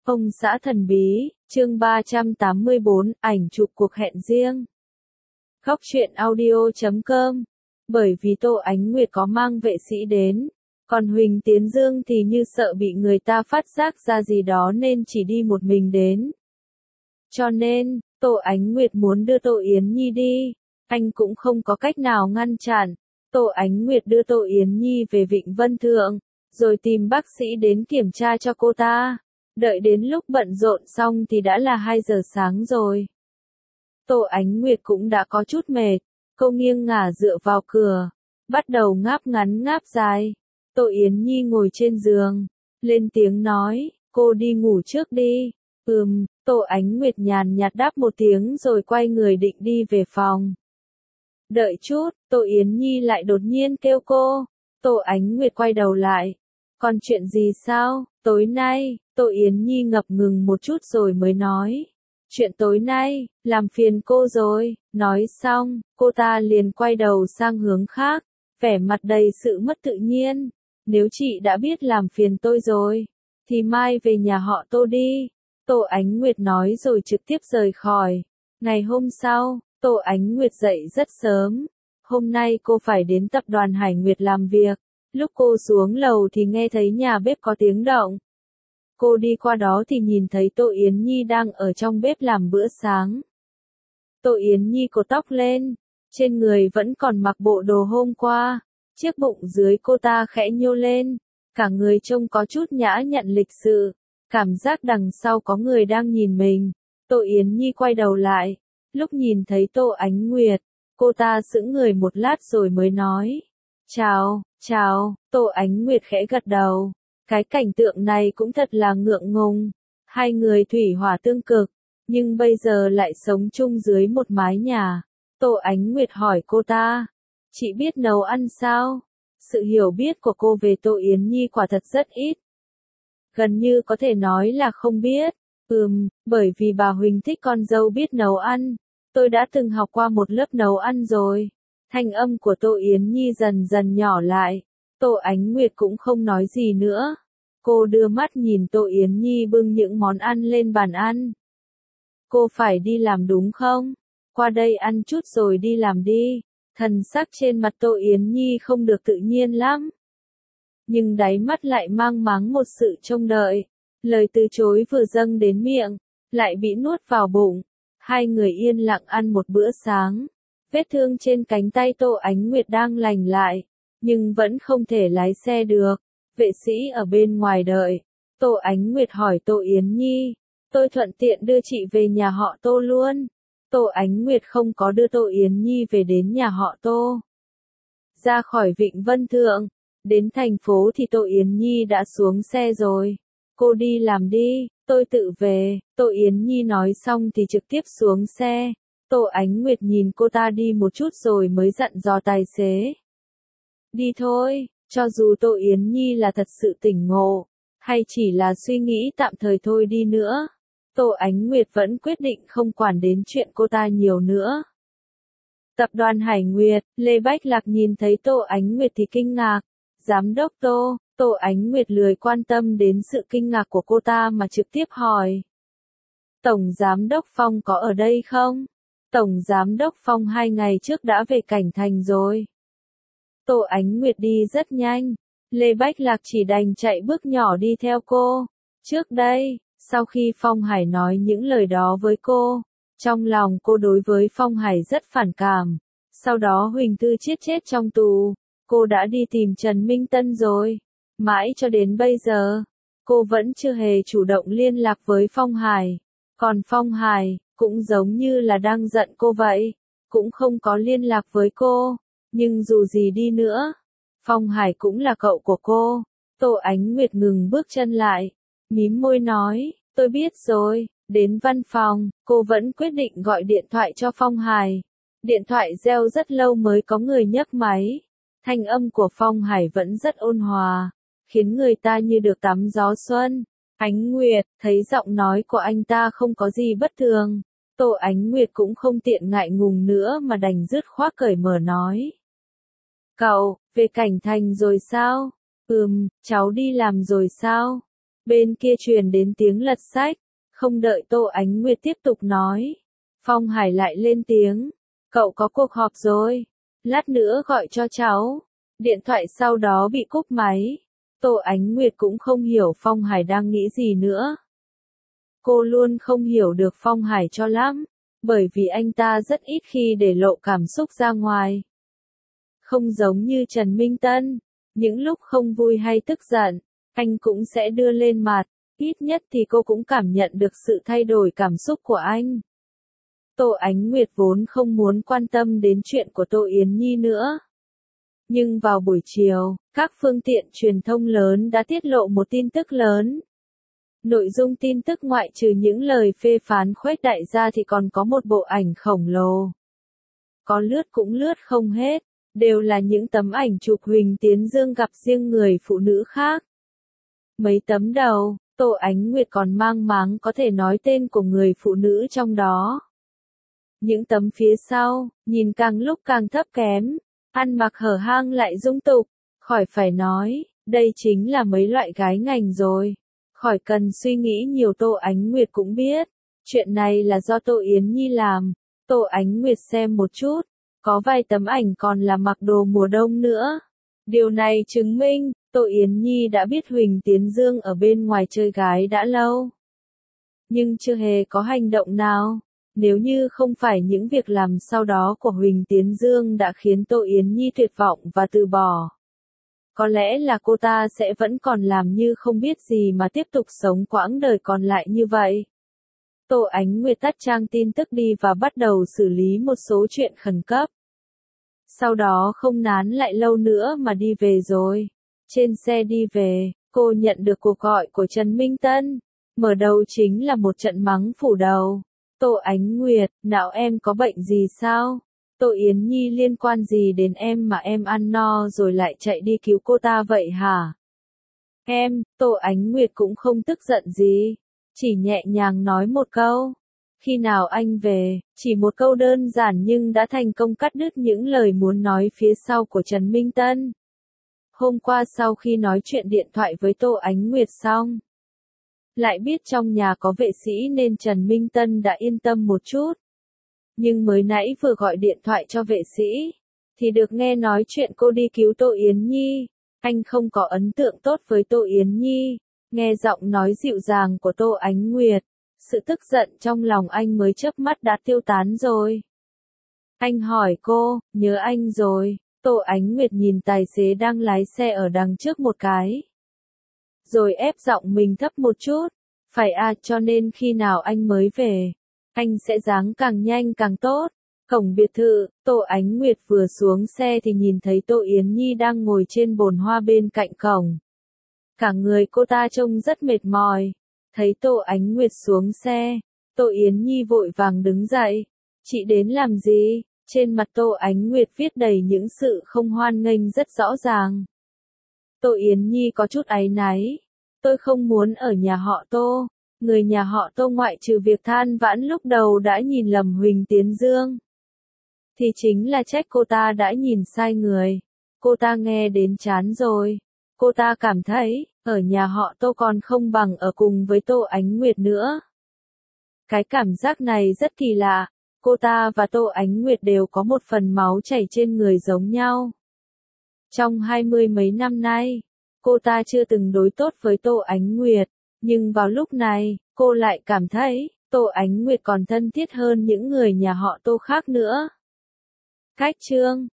Ông xã thần bí, chương 384, ảnh chụp cuộc hẹn riêng. Góc truyện audio.com. Bởi vì Tô Ánh Nguyệt có mang vệ sĩ đến, còn Huỳnh Tiến Dương thì như sợ bị người ta phát giác ra gì đó nên chỉ đi một mình đến. Cho nên, Tô Ánh Nguyệt muốn đưa Tô Yến Nhi đi, anh cũng không có cách nào ngăn chặn. Tô Ánh Nguyệt đưa Tô Yến Nhi về Vịnh Vân Thượng, rồi tìm bác sĩ đến kiểm tra cho cô ta. Đợi đến lúc bận rộn xong thì đã là 2 giờ sáng rồi. Tô Ánh Nguyệt cũng đã có chút mệt, cô nghiêng ngả dựa vào cửa, bắt đầu ngáp ngắn ngáp dài. Tô Yến Nhi ngồi trên giường, lên tiếng nói, cô đi ngủ trước đi. Tô Ánh Nguyệt nhàn nhạt đáp một tiếng rồi quay người định đi về phòng. Đợi chút, Tô Yến Nhi lại đột nhiên kêu cô. Tô Ánh Nguyệt quay đầu lại. Còn chuyện gì sao? Tối nay, Tô Yến Nhi ngập ngừng một chút rồi mới nói. Chuyện tối nay, làm phiền cô rồi. Nói xong, cô ta liền quay đầu sang hướng khác, vẻ mặt đầy sự mất tự nhiên. Nếu chị đã biết làm phiền tôi rồi, thì mai về nhà họ Tô đi. Tô Ánh Nguyệt nói rồi trực tiếp rời khỏi. Ngày hôm sau, Tô Ánh Nguyệt dậy rất sớm. Hôm nay cô phải đến tập đoàn Hải Nguyệt làm việc. Lúc cô xuống lầu thì nghe thấy nhà bếp có tiếng động. Cô đi qua đó thì nhìn thấy Tô Yến Nhi đang ở trong bếp làm bữa sáng. Tô Yến Nhi cột tóc lên, trên người vẫn còn mặc bộ đồ hôm qua, chiếc bụng dưới cô ta khẽ nhô lên, cả người trông có chút nhã nhặn lịch sự, cảm giác đằng sau có người đang nhìn mình. Tô Yến Nhi quay đầu lại, lúc nhìn thấy Tô Ánh Nguyệt, cô ta sững người một lát rồi mới nói, chào, Tô Ánh Nguyệt khẽ gật đầu. Cái cảnh tượng này cũng thật là ngượng ngùng, hai người thủy hỏa tương cực, nhưng bây giờ lại sống chung dưới một mái nhà. Tô Ánh Nguyệt hỏi cô ta, chị biết nấu ăn sao? Sự hiểu biết của cô về Tô Yến Nhi quả thật rất ít. Gần như có thể nói là không biết. Bởi vì bà Huỳnh thích con dâu biết nấu ăn. Tôi đã từng học qua một lớp nấu ăn rồi. Thanh âm của Tô Yến Nhi dần dần nhỏ lại. Tô Ánh Nguyệt cũng không nói gì nữa. Cô đưa mắt nhìn Tô Yến Nhi bưng những món ăn lên bàn ăn. Cô phải đi làm đúng không? Qua đây ăn chút rồi đi làm đi. Thần sắc trên mặt Tô Yến Nhi không được tự nhiên lắm. Nhưng đáy mắt lại mang máng một sự trông đợi. Lời từ chối vừa dâng đến miệng, lại bị nuốt vào bụng. Hai người yên lặng ăn một bữa sáng. Vết thương trên cánh tay Tô Ánh Nguyệt đang lành lại, nhưng vẫn không thể lái xe được. Vệ sĩ ở bên ngoài đợi. Tô Ánh Nguyệt hỏi Tô Yến Nhi, tôi thuận tiện đưa chị về nhà họ Tô luôn. Tô Ánh Nguyệt không có đưa Tô Yến Nhi về đến nhà họ Tô. Ra khỏi Vịnh Vân Thượng, đến thành phố thì Tô Yến Nhi đã xuống xe rồi. Cô đi làm đi, tôi tự về. Tô Yến Nhi nói xong thì trực tiếp xuống xe. Tô Ánh Nguyệt nhìn cô ta đi một chút rồi mới dặn dò tài xế. Đi thôi, cho dù Tô Yến Nhi là thật sự tỉnh ngộ, hay chỉ là suy nghĩ tạm thời thôi đi nữa. Tô Ánh Nguyệt vẫn quyết định không quản đến chuyện cô ta nhiều nữa. Tập đoàn Hải Nguyệt, Lê Bách Lạc nhìn thấy Tô Ánh Nguyệt thì kinh ngạc. Giám đốc Tô Ánh Nguyệt lười quan tâm đến sự kinh ngạc của cô ta mà trực tiếp hỏi. Tổng Giám đốc Phong có ở đây không? Tổng Giám đốc Phong 2 ngày trước đã về Cảnh Thành rồi. Tô Ánh Nguyệt đi rất nhanh, Lê Bách Lạc chỉ đành chạy bước nhỏ đi theo cô. Trước đây, sau khi Phong Hải nói những lời đó với cô, trong lòng cô đối với Phong Hải rất phản cảm. Sau đó Huỳnh Thư chết trong tù, cô đã đi tìm Trần Minh Tân rồi. Mãi cho đến bây giờ, cô vẫn chưa hề chủ động liên lạc với Phong Hải. Còn Phong Hải, cũng giống như là đang giận cô vậy, cũng không có liên lạc với cô. Nhưng dù gì đi nữa, Phong Hải cũng là cậu của cô. Tô Ánh Nguyệt ngừng bước chân lại, mím môi nói, tôi biết rồi. Đến văn phòng, cô vẫn quyết định gọi điện thoại cho Phong Hải. Điện thoại reo rất lâu mới có người nhấc máy. Thanh âm của Phong Hải vẫn rất ôn hòa, khiến người ta như được tắm gió xuân. Ánh Nguyệt, thấy giọng nói của anh ta không có gì bất thường. Tô Ánh Nguyệt cũng không tiện ngại ngùng nữa mà đành dứt khoát cởi mở nói. Cậu, về Cảnh Thành rồi sao? Cháu đi làm rồi sao? Bên kia truyền đến tiếng lật sách, không đợi Tô Ánh Nguyệt tiếp tục nói. Phong Hải lại lên tiếng, cậu có cuộc họp rồi, lát nữa gọi cho cháu. Điện thoại sau đó bị cúp máy. Tô Ánh Nguyệt cũng không hiểu Phong Hải đang nghĩ gì nữa. Cô luôn không hiểu được Phong Hải cho lắm, bởi vì anh ta rất ít khi để lộ cảm xúc ra ngoài. Không giống như Trần Minh Tân, những lúc không vui hay tức giận, anh cũng sẽ đưa lên mặt, ít nhất thì cô cũng cảm nhận được sự thay đổi cảm xúc của anh. Tô Ánh Nguyệt vốn không muốn quan tâm đến chuyện của Tô Yến Nhi nữa. Nhưng vào buổi chiều, các phương tiện truyền thông lớn đã tiết lộ một tin tức lớn. Nội dung tin tức ngoại trừ những lời phê phán khuếch đại ra thì còn có một bộ ảnh khổng lồ. Có lướt cũng lướt không hết, đều là những tấm ảnh chụp Huỳnh Tiến Dương gặp riêng người phụ nữ khác. Mấy tấm đầu, Tô Ánh Nguyệt còn mang máng có thể nói tên của người phụ nữ trong đó. Những tấm phía sau, nhìn càng lúc càng thấp kém, ăn mặc hở hang lại dung tục, khỏi phải nói, đây chính là mấy loại gái ngành rồi. Khỏi cần suy nghĩ nhiều, Tô Ánh Nguyệt cũng biết, chuyện này là do Tô Yến Nhi làm. Tô Ánh Nguyệt xem một chút, có vài tấm ảnh còn là mặc đồ mùa đông nữa. Điều này chứng minh, Tô Yến Nhi đã biết Huỳnh Tiến Dương ở bên ngoài chơi gái đã lâu. Nhưng chưa hề có hành động nào. Nếu như không phải những việc làm sau đó của Huỳnh Tiến Dương đã khiến Tô Yến Nhi tuyệt vọng và từ bỏ, có lẽ là cô ta sẽ vẫn còn làm như không biết gì mà tiếp tục sống quãng đời còn lại như vậy. Tô Ánh Nguyệt tắt trang tin tức đi và bắt đầu xử lý một số chuyện khẩn cấp. Sau đó không nán lại lâu nữa mà đi về rồi. Trên xe đi về, cô nhận được cuộc gọi của Trần Minh Tân. Mở đầu chính là một trận mắng phủ đầu. Tô Ánh Nguyệt, não em có bệnh gì sao? Tô Yến Nhi liên quan gì đến em mà em ăn no rồi lại chạy đi cứu cô ta vậy hả? Em, Tô Ánh Nguyệt cũng không tức giận gì, chỉ nhẹ nhàng nói một câu. Khi nào anh về, chỉ một câu đơn giản nhưng đã thành công cắt đứt những lời muốn nói phía sau của Trần Minh Tân. Hôm qua sau khi nói chuyện điện thoại với Tô Ánh Nguyệt xong, lại biết trong nhà có vệ sĩ nên Trần Minh Tân đã yên tâm một chút. Nhưng mới nãy vừa gọi điện thoại cho vệ sĩ, thì được nghe nói chuyện cô đi cứu Tô Yến Nhi. Anh không có ấn tượng tốt với Tô Yến Nhi. Nghe giọng nói dịu dàng của Tô Ánh Nguyệt, sự tức giận trong lòng anh mới chớp mắt đã tiêu tán rồi. Anh hỏi cô, nhớ anh rồi. Tô Ánh Nguyệt nhìn tài xế đang lái xe ở đằng trước một cái, rồi ép giọng mình thấp một chút. Phải à, cho nên khi nào anh mới về, anh sẽ dáng càng nhanh càng tốt. Cổng biệt thự, Tô Ánh Nguyệt vừa xuống xe thì nhìn thấy Tô Yến Nhi đang ngồi trên bồn hoa bên cạnh cổng. Cả người cô ta trông rất mệt mỏi. Thấy Tô Ánh Nguyệt xuống xe, Tô Yến Nhi vội vàng đứng dậy. Chị đến làm gì? Trên mặt Tô Ánh Nguyệt viết đầy những sự không hoan nghênh rất rõ ràng. Tô Yến Nhi có chút áy náy. Tôi không muốn ở nhà họ Tô. Người nhà họ Tô ngoại trừ việc than vãn lúc đầu đã nhìn lầm Huỳnh Tiến Dương, thì chính là trách cô ta đã nhìn sai người. Cô ta nghe đến chán rồi. Cô ta cảm thấy, ở nhà họ Tô còn không bằng ở cùng với Tô Ánh Nguyệt nữa. Cái cảm giác này rất kỳ lạ. Cô ta và Tô Ánh Nguyệt đều có một phần máu chảy trên người giống nhau. Trong 20 mấy năm nay, cô ta chưa từng đối tốt với Tô Ánh Nguyệt. Nhưng vào lúc này, cô lại cảm thấy, Tô Ánh Nguyệt còn thân thiết hơn những người nhà họ Tô khác nữa. Cách chương